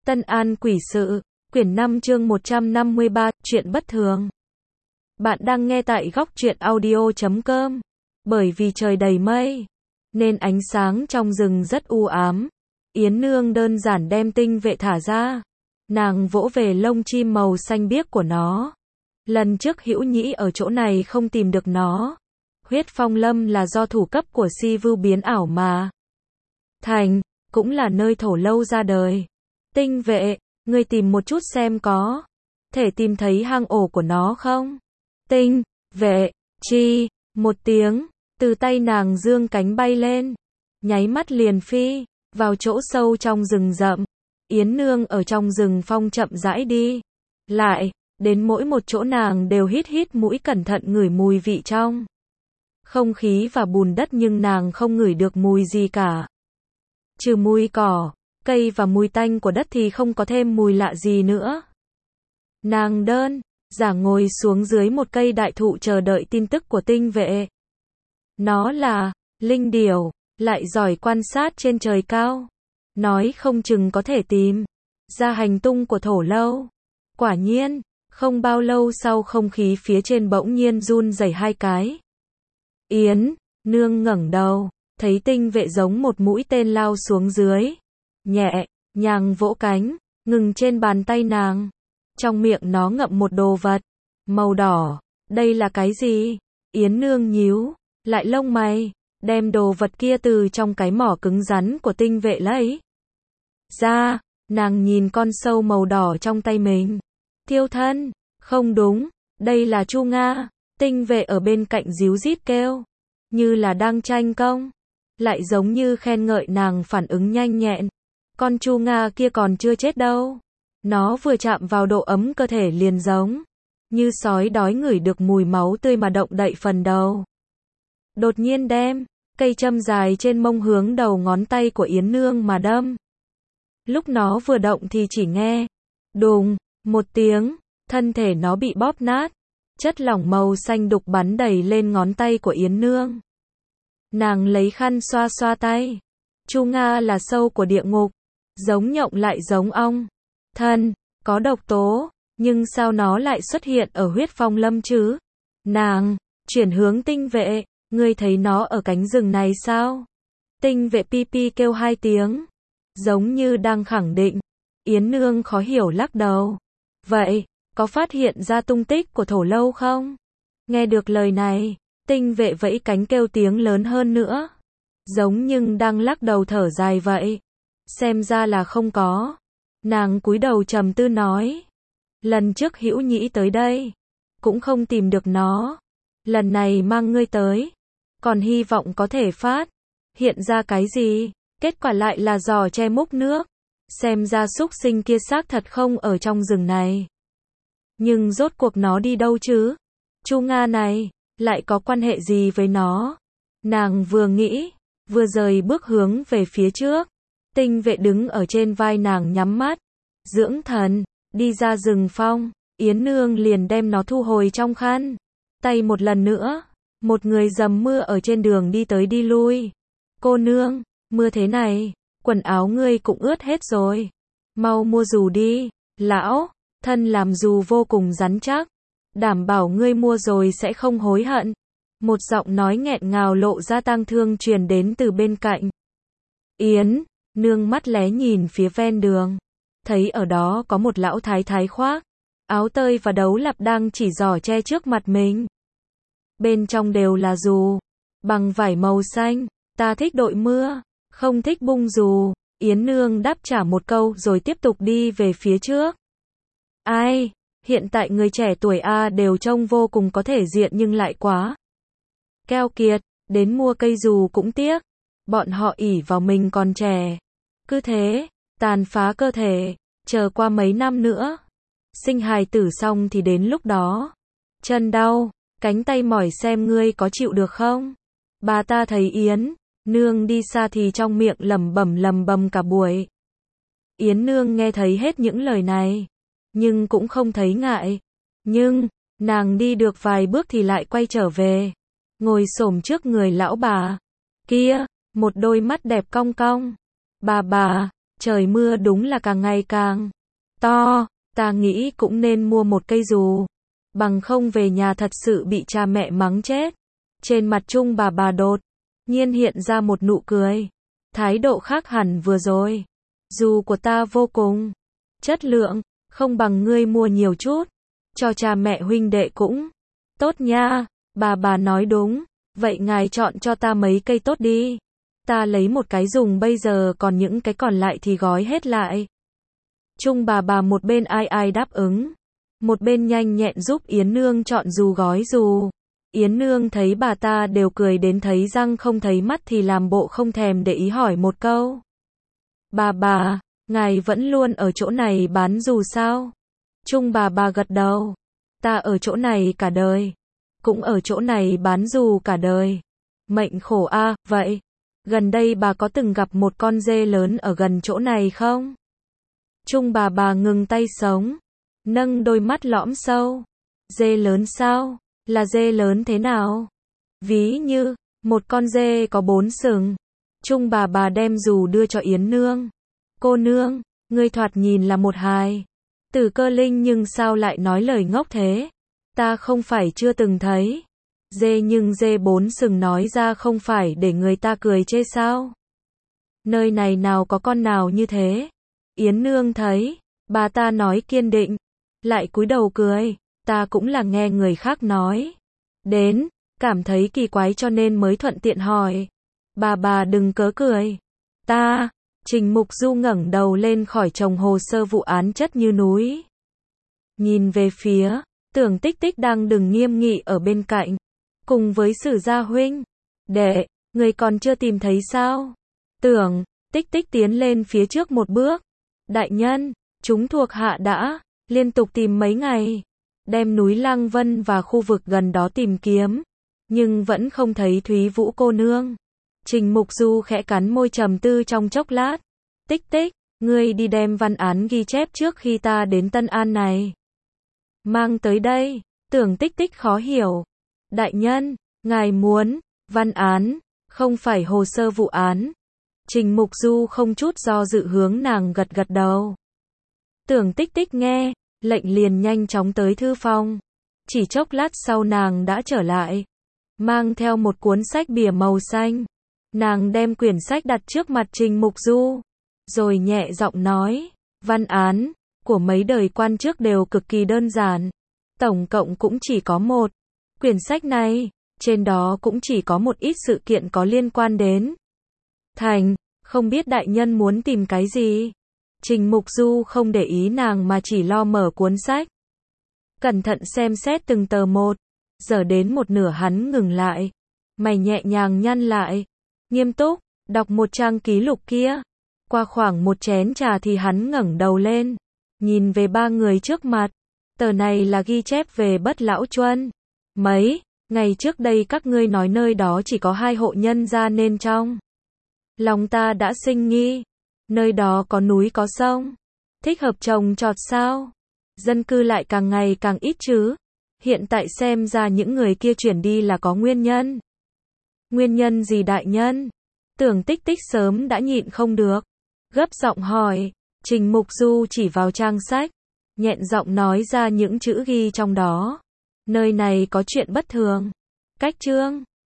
Tân An Quỷ Sự, quyển 5 chương 153, chuyện bất thường. Bạn đang nghe tại góc truyện audio.com. Bởi vì trời đầy mây, nên ánh sáng trong rừng rất u ám. Yến Nương đơn giản đem tinh vệ thả ra. Nàng vỗ về lông chim màu xanh biếc của nó. Lần trước Hữu Nhĩ ở chỗ này không tìm được nó. Huyết Phong Lâm là do thủ cấp của Si Vưu biến ảo mà thành, cũng là nơi Thổ Lâu ra đời. Tinh vệ, ngươi tìm một chút xem có thể tìm thấy hang ổ của nó không? Tinh vệ, chi, một tiếng, từ tay nàng dương cánh bay lên, nháy mắt liền phi vào chỗ sâu trong rừng rậm. Yến Nương ở trong rừng phong chậm rãi đi lại, đến mỗi một chỗ nàng đều hít mũi cẩn thận ngửi mùi vị trong không khí và bùn đất, nhưng nàng không ngửi được mùi gì cả. Trừ mùi cỏ, cây và mùi tanh của đất thì không có thêm mùi lạ gì nữa. Nàng đơn giản ngồi xuống dưới một cây đại thụ chờ đợi tin tức của tinh vệ. Nó là linh điểu, lại giỏi quan sát trên trời cao. Nói không chừng có thể tìm ra hành tung của Thổ Lâu. Quả nhiên, không bao lâu sau không khí phía trên bỗng nhiên run rẩy hai cái. Yến Nương ngẩng đầu, thấy tinh vệ giống một mũi tên lao xuống dưới. Nhẹ nhàng vỗ cánh, ngừng trên bàn tay nàng. Trong miệng nó ngậm một đồ vật màu đỏ. Đây là cái gì? Yến Nương nhíu lại lông mày, đem đồ vật kia từ trong cái mỏ cứng rắn của tinh vệ lấy ra. Nàng nhìn con sâu màu đỏ trong tay mình. Thiêu thân, không đúng, đây là Chu Nga. Tinh vệ ở bên cạnh díu dít kêu, như là đang tranh công, lại giống như khen ngợi nàng phản ứng nhanh nhẹn. Con Chu Nga kia còn chưa chết đâu. Nó vừa chạm vào độ ấm cơ thể liền giống như sói đói ngửi được mùi máu tươi mà động đậy phần đầu. Đột nhiên đem cây châm dài trên mông hướng đầu ngón tay của Yến Nương mà đâm. Lúc nó vừa động thì chỉ nghe đùng một tiếng, thân thể nó bị bóp nát. Chất lỏng màu xanh đục bắn đầy lên ngón tay của Yến Nương. Nàng lấy khăn xoa xoa tay. Chu Nga là sâu của địa ngục, giống nhộng lại giống ong. Thân, có độc tố, nhưng sao nó lại xuất hiện ở Huyết Phong Lâm chứ? Nàng chuyển hướng tinh vệ, ngươi thấy nó ở cánh rừng này sao? Tinh vệ pi pi kêu hai tiếng, giống như đang khẳng định. Yến Nương khó hiểu lắc đầu. Vậy, có phát hiện ra tung tích của Thổ Lâu không? Nghe được lời này, tinh vệ vẫy cánh kêu tiếng lớn hơn nữa. Giống nhưng đang lắc đầu thở dài vậy. Xem ra là không có. Nàng cúi đầu trầm tư nói. Lần trước Hữu Nhĩ tới đây, cũng không tìm được nó. Lần này mang ngươi tới, còn hy vọng có thể phát hiện ra cái gì. Kết quả lại là giò tre múc nước. Xem ra súc sinh kia xác thật không ở trong rừng này. Nhưng rốt cuộc nó đi đâu chứ? Chu Nga này, lại có quan hệ gì với nó? Nàng vừa nghĩ, vừa rời bước hướng về phía trước. Tinh vệ đứng ở trên vai nàng nhắm mắt, dưỡng thần, đi ra rừng phong. Yến Nương liền đem nó thu hồi trong khăn tay một lần nữa. Một người dầm mưa ở trên đường đi tới đi lui. Cô nương, mưa thế này, quần áo ngươi cũng ướt hết rồi. Mau mua dù đi, lão. Thân làm dù vô cùng rắn chắc, đảm bảo ngươi mua rồi sẽ không hối hận. Một giọng nói nghẹn ngào lộ ra tang thương truyền đến từ bên cạnh. Yến Nương mắt lé nhìn phía ven đường, thấy ở đó có một lão thái thái khoác áo tơi và đấu lạp đang chỉ giỏ tre trước mặt mình. Bên trong đều là dù bằng vải màu xanh. Ta thích đội mưa, không thích bung dù. Yến Nương đáp trả một câu rồi tiếp tục đi về phía trước. Ai, hiện tại người trẻ tuổi đều trông vô cùng có thể diện nhưng lại quá keo kiệt, đến mua cây dù cũng tiếc. Bọn họ ỷ vào mình còn trẻ, cứ thế tàn phá cơ thể, chờ qua mấy năm nữa sinh hài tử xong thì đến lúc đó chân đau, cánh tay mỏi xem ngươi có chịu được không? Bà ta thấy Yến Nương đi xa thì trong miệng lẩm bẩm cả buổi. Yến Nương nghe thấy hết những lời này, nhưng cũng không thấy ngại. Nhưng, nàng đi được vài bước thì lại quay trở về, ngồi xổm trước người lão bà kia, một đôi mắt đẹp cong cong. Bà, trời mưa đúng là càng ngày càng to, ta nghĩ cũng nên mua một cây dù, bằng không về nhà thật sự bị cha mẹ mắng chết. Trên mặt Trung bà đột nhiên hiện ra một nụ cười, thái độ khác hẳn vừa rồi. Dù của ta vô cùng chất lượng, không bằng ngươi mua nhiều chút, cho cha mẹ huynh đệ cũng tốt nha. Bà nói đúng, vậy ngài chọn cho ta mấy cây tốt đi. Ta lấy một cái dùng bây giờ, còn những cái còn lại thì gói hết lại. Trung bà một bên ai đáp ứng, một bên nhanh nhẹn giúp Yến Nương chọn dù gói dù. Yến Nương thấy bà ta đều cười đến thấy răng không thấy mắt thì làm bộ không thèm để ý hỏi một câu. Bà, ngài vẫn luôn ở chỗ này bán dù sao? Trung bà gật đầu. Ta ở chỗ này cả đời, cũng ở chỗ này bán dù cả đời. Mệnh khổ a, vậy, gần đây bà có từng gặp một con dê lớn ở gần chỗ này không? Trung bà ngừng tay sống, nâng đôi mắt lõm sâu. Dê lớn sao? Là dê lớn thế nào? Ví như, một con dê có 4 sừng. Trung bà đem dù đưa cho Yến Nương. Cô nương, ngươi thoạt nhìn là một hài tử cơ linh nhưng sao lại nói lời ngốc thế? Ta không phải chưa từng thấy dê, nhưng dê 4 sừng nói ra không phải để người ta cười chê sao? Nơi này nào có con nào như thế? Yến Nương thấy bà ta nói kiên định, lại cúi đầu cười. Ta cũng là nghe người khác nói đến, cảm thấy kỳ quái cho nên mới thuận tiện hỏi. Bà đừng cớ cười. Ta, Trình Mục Du ngẩng đầu lên khỏi chồng hồ sơ vụ án chất như núi. Nhìn về phía Tưởng Tích Tích đang đứng nghiêm nghị ở bên cạnh, cùng với Sử Gia huynh. Đệ, người còn chưa tìm thấy sao? Tưởng Tích Tích tiến lên phía trước một bước. Đại nhân, chúng thuộc hạ đã liên tục tìm mấy ngày, đem núi Lăng Vân và khu vực gần đó tìm kiếm, nhưng vẫn không thấy Thúy Vũ cô nương. Trình Mục Du khẽ cắn môi trầm tư trong chốc lát. Tích Tích, ngươi đi đem văn án ghi chép trước khi ta đến Tân An này mang tới đây. Tưởng Tích Tích khó hiểu. Đại nhân, ngài muốn văn án, không phải hồ sơ vụ án. Trình Mục Du không chút do dự hướng nàng gật đầu. Tưởng Tích Tích nghe lệnh liền nhanh chóng tới thư phòng. Chỉ chốc lát sau nàng đã trở lại, mang theo một cuốn sách bìa màu xanh. Nàng đem quyển sách đặt trước mặt Trình Mục Du, rồi nhẹ giọng nói, văn án của mấy đời quan trước đều cực kỳ đơn giản, tổng cộng cũng chỉ có một quyển sách này, trên đó cũng chỉ có một ít sự kiện có liên quan đến Thành, không biết đại nhân muốn tìm cái gì. Trình Mục Du không để ý nàng mà chỉ lo mở cuốn sách, cẩn thận xem xét từng tờ một. Giờ đến một nửa hắn ngừng lại, mày nhẹ nhàng nhăn lại, nghiêm túc đọc một trang ký lục kia. Qua khoảng một chén trà thì hắn ngẩng đầu lên, nhìn về ba người trước mặt. Tờ này là ghi chép về Bất Lão Chuân. Mấy ngày trước đây các ngươi nói nơi đó chỉ có 2 hộ nhân gia nên trong lòng ta đã sinh nghi. Nơi đó có núi có sông, thích hợp trồng trọt sao? Dân cư lại càng ngày càng ít chứ? Hiện tại xem ra những người kia chuyển đi là có nguyên nhân. Nguyên nhân gì đại nhân? Tưởng Tích Tích sớm đã nhịn không được, gấp giọng hỏi. Trình Mục Du chỉ vào trang sách, nhẹn giọng nói ra những chữ ghi trong đó. Nơi này có chuyện bất thường. Cách chương